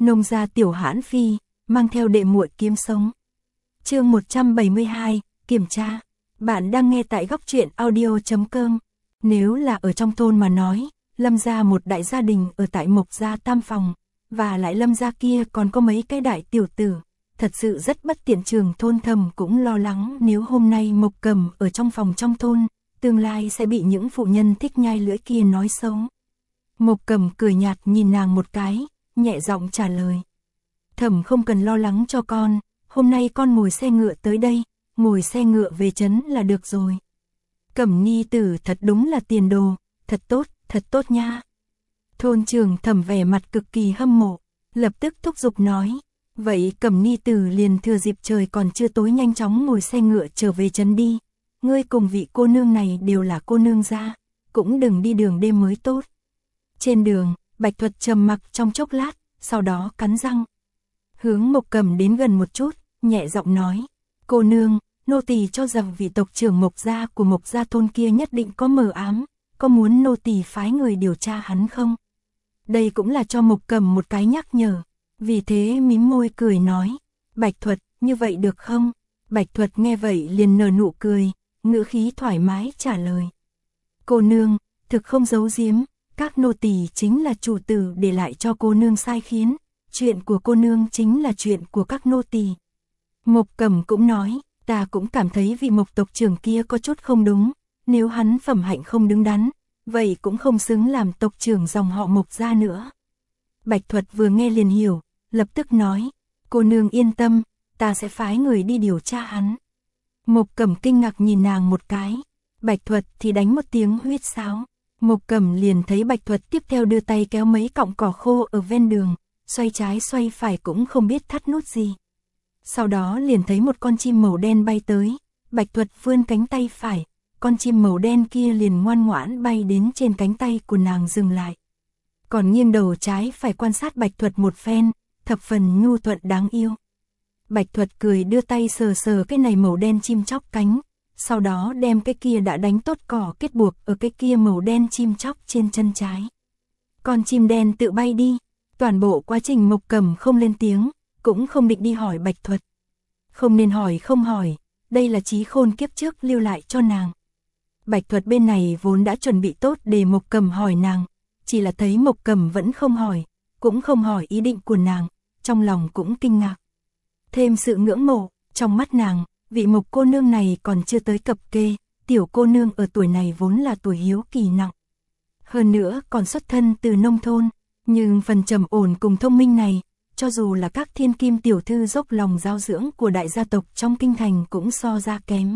Nông gia Tiểu Hãn Phi, mang theo đệ muội kiếm sống. Chương 172, kiểm tra. Bạn đang nghe tại góc truyện audio.com. Nếu là ở trong thôn mà nói, Lâm gia một đại gia đình ở tại Mộc gia tam phòng, và lại Lâm gia kia còn có mấy cái đại tiểu tử, thật sự rất bất tiện. Trường thôn thầm cũng lo lắng nếu hôm nay Mộc Cầm ở trong phòng trong thôn, tương lai sẽ bị những phụ nhân thích nhai lưỡi kia nói xấu. Mộc Cầm cười nhạt nhìn nàng một cái, nhẹ giọng trả lời. Thẩm không cần lo lắng cho con, hôm nay con ngồi xe ngựa tới đây, ngồi xe ngựa về trấn là được rồi. Cẩm nhi tử thật đúng là tiền đồ, thật tốt nha. Thôn trưởng Thẩm vẻ mặt cực kỳ hâm mộ, lập tức thúc giục nói, vậy Cẩm nhi tử liền thừa dịp trời còn chưa tối nhanh chóng ngồi xe ngựa trở về trấn đi. Ngươi cùng vị cô nương này đều là cô nương gia, cũng đừng đi đường đêm mới tốt. Trên đường, Bạch Thuật trầm mặc trong chốc lát, sau đó cắn răng. Hướng Mộc Cầm đến gần một chút, nhẹ giọng nói, cô nương, nô tỳ cho rằng vị tộc trưởng Mộc gia của Mộc gia thôn kia nhất định có mờ ám, có muốn nô tỳ phái người điều tra hắn không? Đây cũng là cho Mộc Cầm một cái nhắc nhở, vì thế mím môi cười nói, Bạch Thuật, như vậy được không? Bạch Thuật nghe vậy liền nở nụ cười, ngữ khí thoải mái trả lời. Cô nương, thực không giấu giếm, các nô tỳ chính là chủ tử để lại cho cô nương sai khiến, chuyện của cô nương chính là chuyện của các nô tỳ. Mộc Cầm cũng nói, ta cũng cảm thấy vị Mộc tộc trưởng kia có chút không đúng, nếu hắn phẩm hạnh không đứng đắn, vậy cũng không xứng làm tộc trưởng dòng họ Mộc gia nữa. Bạch Thuật vừa nghe liền hiểu, lập tức nói, cô nương yên tâm, ta sẽ phái người đi điều tra hắn. Mộc Cầm kinh ngạc nhìn nàng một cái, Bạch Thuật thì đánh một tiếng huýt sáo. Mộc Cầm liền thấy Bạch Thuật tiếp theo đưa tay kéo mấy cọng cỏ khô ở ven đường, xoay trái xoay phải cũng không biết thắt nút gì. Sau đó liền thấy một con chim màu đen bay tới, Bạch Thuật vươn cánh tay phải, con chim màu đen kia liền ngoan ngoãn bay đến trên cánh tay của nàng dừng lại. Còn nghiêng đầu trái phải quan sát Bạch Thuật một phen, thập phần nhu thuận đáng yêu. Bạch Thuật cười đưa tay sờ sờ cái này màu đen chim chóc cánh, sau đó đem cái kia đã đánh tốt cỏ kết buộc ở cái kia màu đen chim chóc trên chân trái. Con chim đen tự bay đi, toàn bộ quá trình Mộc Cầm không lên tiếng, cũng không định đi hỏi Bạch Thuật. Không nên hỏi không hỏi, đây là trí khôn kiếp trước lưu lại cho nàng. Bạch Thuật bên này vốn đã chuẩn bị tốt để Mộc Cầm hỏi nàng, chỉ là thấy Mộc Cầm vẫn không hỏi, cũng không hỏi ý định của nàng, trong lòng cũng kinh ngạc. Thêm sự ngưỡng mộ, trong mắt nàng, vị Mộc cô nương này còn chưa tới cập kê, tiểu cô nương ở tuổi này vốn là tuổi hiếu kỳ nặng. Hơn nữa còn xuất thân từ nông thôn, nhưng phần trầm ổn cùng thông minh này, cho dù là các thiên kim tiểu thư dốc lòng giáo dưỡng của đại gia tộc trong kinh thành cũng so ra kém.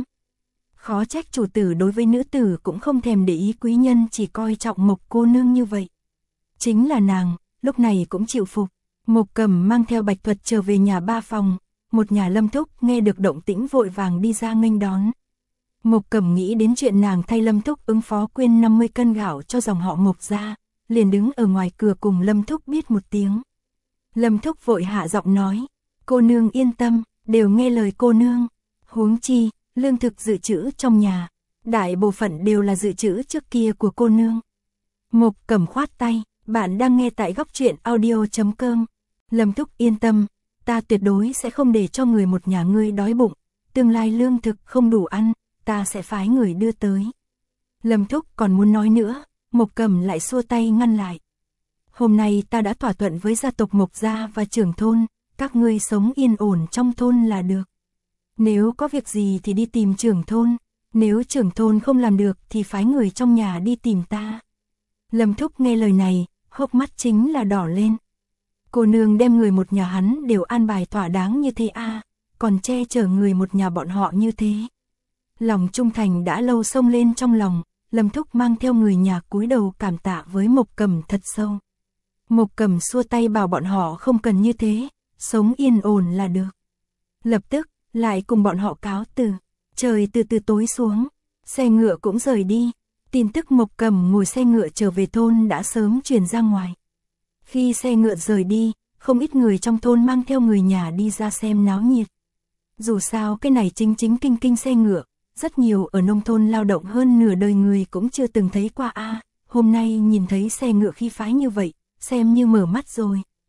Khó trách chủ tử đối với nữ tử cũng không thèm để ý quý nhân chỉ coi trọng Mộc cô nương như vậy. Chính là nàng, lúc này cũng chịu phục. Mộc Cầm mang theo Bạch Thuật trở về nhà ba phòng, một nhà Lâm Thúc nghe được động tĩnh vội vàng đi ra nghênh đón. Mộc Cầm nghĩ đến chuyện nàng thay Lâm Thúc ứng phó quyên 50 cân gạo cho dòng họ Mộc gia, liền đứng ở ngoài cửa cùng Lâm Thúc biết một tiếng. Lâm Thúc vội hạ giọng nói, cô nương yên tâm, đều nghe lời cô nương. Huống chi, lương thực dự trữ trong nhà, đại bộ phận đều là dự trữ trước kia của cô nương. Mộc Cầm khoát tay, bạn đang nghe tại góc truyện audio.com. Lâm Thúc yên tâm, ta tuyệt đối sẽ không để cho người một nhà ngươi đói bụng, tương lai lương thực không đủ ăn, ta sẽ phái người đưa tới. Lâm Thúc còn muốn nói nữa, Mộc Cầm lại xua tay ngăn lại. Hôm nay ta đã thỏa thuận với gia tộc Mộc gia và trưởng thôn, các ngươi sống yên ổn trong thôn là được. Nếu có việc gì thì đi tìm trưởng thôn, nếu trưởng thôn không làm được thì phái người trong nhà đi tìm ta. Lâm Thúc nghe lời này, hốc mắt chính là đỏ lên. Cô nương đem người một nhà hắn đều an bài thỏa đáng như thế à, còn che chở người một nhà bọn họ như thế. Lòng trung thành đã lâu sông lên trong lòng, Lâm Thúc mang theo người nhà cúi đầu cảm tạ với Mộc Cầm thật sâu. Mộc Cầm xua tay bảo bọn họ không cần như thế, sống yên ổn là được. Lập tức, lại cùng bọn họ cáo từ, trời từ từ tối xuống, xe ngựa cũng rời đi. Tin tức Mộc Cầm ngồi xe ngựa trở về thôn đã sớm truyền ra ngoài. Khi xe ngựa rời đi, không ít người trong thôn mang theo người nhà đi ra xem náo nhiệt. Dù sao cái này chính kinh xe ngựa, rất nhiều ở nông thôn lao động hơn nửa đời người cũng chưa từng thấy qua a. Hôm nay nhìn thấy xe ngựa khí phái như vậy, xem như mở mắt rồi.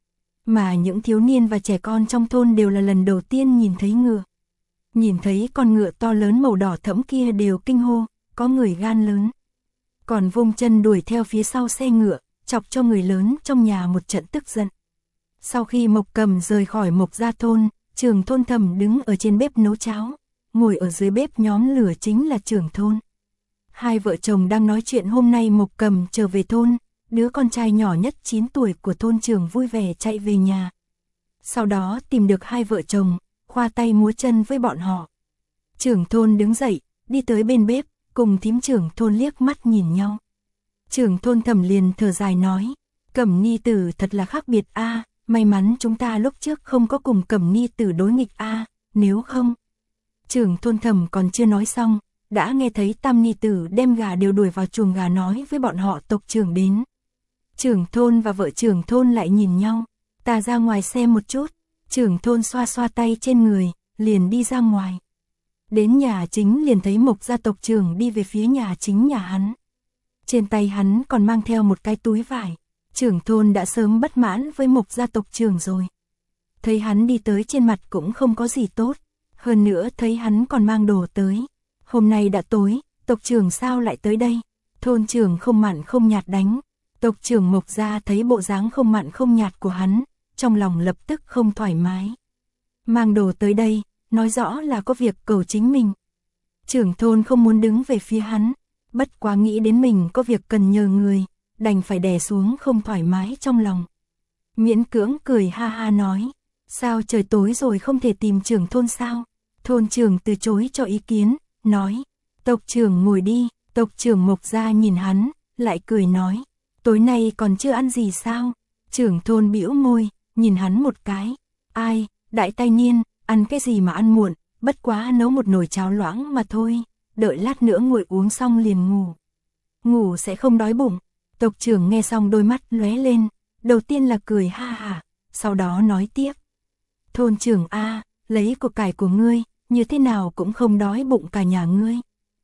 Mà những thiếu niên và trẻ con trong thôn đều là lần đầu tiên nhìn thấy ngựa. Nhìn thấy con ngựa to lớn màu đỏ thẫm kia đều kinh hô, có người gan lớn. Còn vung chân đuổi theo phía sau xe ngựa, chọc cho người lớn trong nhà một trận tức giận. Sau khi Mộc Cầm rời khỏi Mộc gia thôn, trưởng thôn Thẩm đứng ở trên bếp nấu cháo, ngồi ở dưới bếp nhóm lửa chính là trưởng thôn. Hai vợ chồng đang nói chuyện hôm nay Mộc Cầm trở về thôn, đứa con trai nhỏ nhất 9 tuổi của thôn trưởng vui vẻ chạy về nhà. Sau đó tìm được hai vợ chồng, khoa tay múa chân với bọn họ. Trưởng thôn đứng dậy, đi tới bên bếp, cùng thím trưởng thôn liếc mắt nhìn nhau. Trưởng thôn Thẩm liền thở dài nói, Cẩm Ni tử thật là khác biệt a, may mắn chúng ta lúc trước không có cùng Cẩm Ni tử đối nghịch a, nếu không. Trưởng thôn Thẩm còn chưa nói xong, đã nghe thấy Tam Ni tử đem gà đều đuổi vào chuồng gà nói với bọn họ tộc trưởng đến. Trưởng thôn và vợ trưởng thôn lại nhìn nhau, ta ra ngoài xem một chút. Trưởng thôn xoa xoa tay trên người, liền đi ra ngoài. Đến nhà chính liền thấy Mộc gia tộc trưởng đi về phía nhà chính nhà hắn. Trên tay hắn còn mang theo một cái túi vải. Trưởng thôn đã sớm bất mãn với Mộc gia tộc trưởng rồi. Thấy hắn đi tới trên mặt cũng không có gì tốt. Hơn nữa thấy hắn còn mang đồ tới. Hôm nay đã tối, tộc trưởng sao lại tới đây? Thôn trưởng không mặn không nhạt đánh. Tộc trưởng Mộc gia thấy bộ dáng không mặn không nhạt của hắn, trong lòng lập tức không thoải mái. Mang đồ tới đây, nói rõ là có việc cầu chính mình. Trưởng thôn không muốn đứng về phía hắn, bất quá nghĩ đến mình có việc cần nhờ người, đành phải đè xuống không thoải mái trong lòng. Miễn cưỡng cười ha ha nói, sao trời tối rồi không thể tìm trưởng thôn sao? Thôn trưởng từ chối cho ý kiến, nói, tộc trưởng ngồi đi. Tộc trưởng Mộc gia nhìn hắn, lại cười nói, tối nay còn chưa ăn gì sao? Trưởng thôn bĩu môi, nhìn hắn một cái, ai, đại tai niên, ăn cái gì mà ăn muộn, bất quá nấu một nồi cháo loãng mà thôi, đợi lát nữa nguội uống xong liền ngủ. Ngủ sẽ không đói bụng. Tộc trưởng nghe xong đôi mắt lóe lên, đầu tiên là cười ha hả, sau đó nói tiếp. Thôn trưởng a, lấy của cải của ngươi, như thế nào cũng không đói bụng cả nhà ngươi.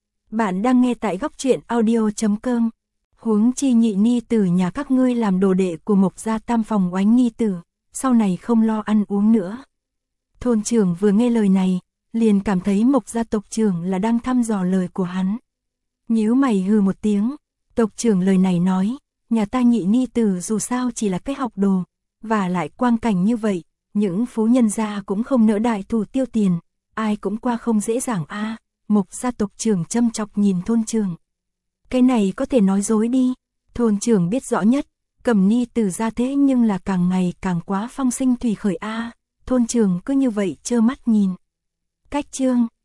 Bạn đang nghe tại góc truyện audio.com. Huống chi nhị ni tử nhà các ngươi làm đồ đệ của Mộc gia tam phòng oánh ni tử, sau này không lo ăn uống nữa. Thôn trưởng vừa nghe lời này, liền cảm thấy Mộc gia tộc trưởng là đang thăm dò lời của hắn. Nhíu mày hừ một tiếng, tộc trưởng lời này nói, nhà ta nhị ni tử dù sao chỉ là cái học đồ, và lại quang cảnh như vậy, những phú nhân gia cũng không nỡ đại thủ tiêu tiền, ai cũng qua không dễ dàng a. Mộc gia tộc trưởng châm chọc nhìn thôn trưởng. Cái này có thể nói dối đi, thôn trưởng biết rõ nhất, Cẩm Ni tử ra thế nhưng là càng ngày càng quá phong sinh thủy khởi a. Thôn trưởng cứ như vậy trơ mắt nhìn. Cách chương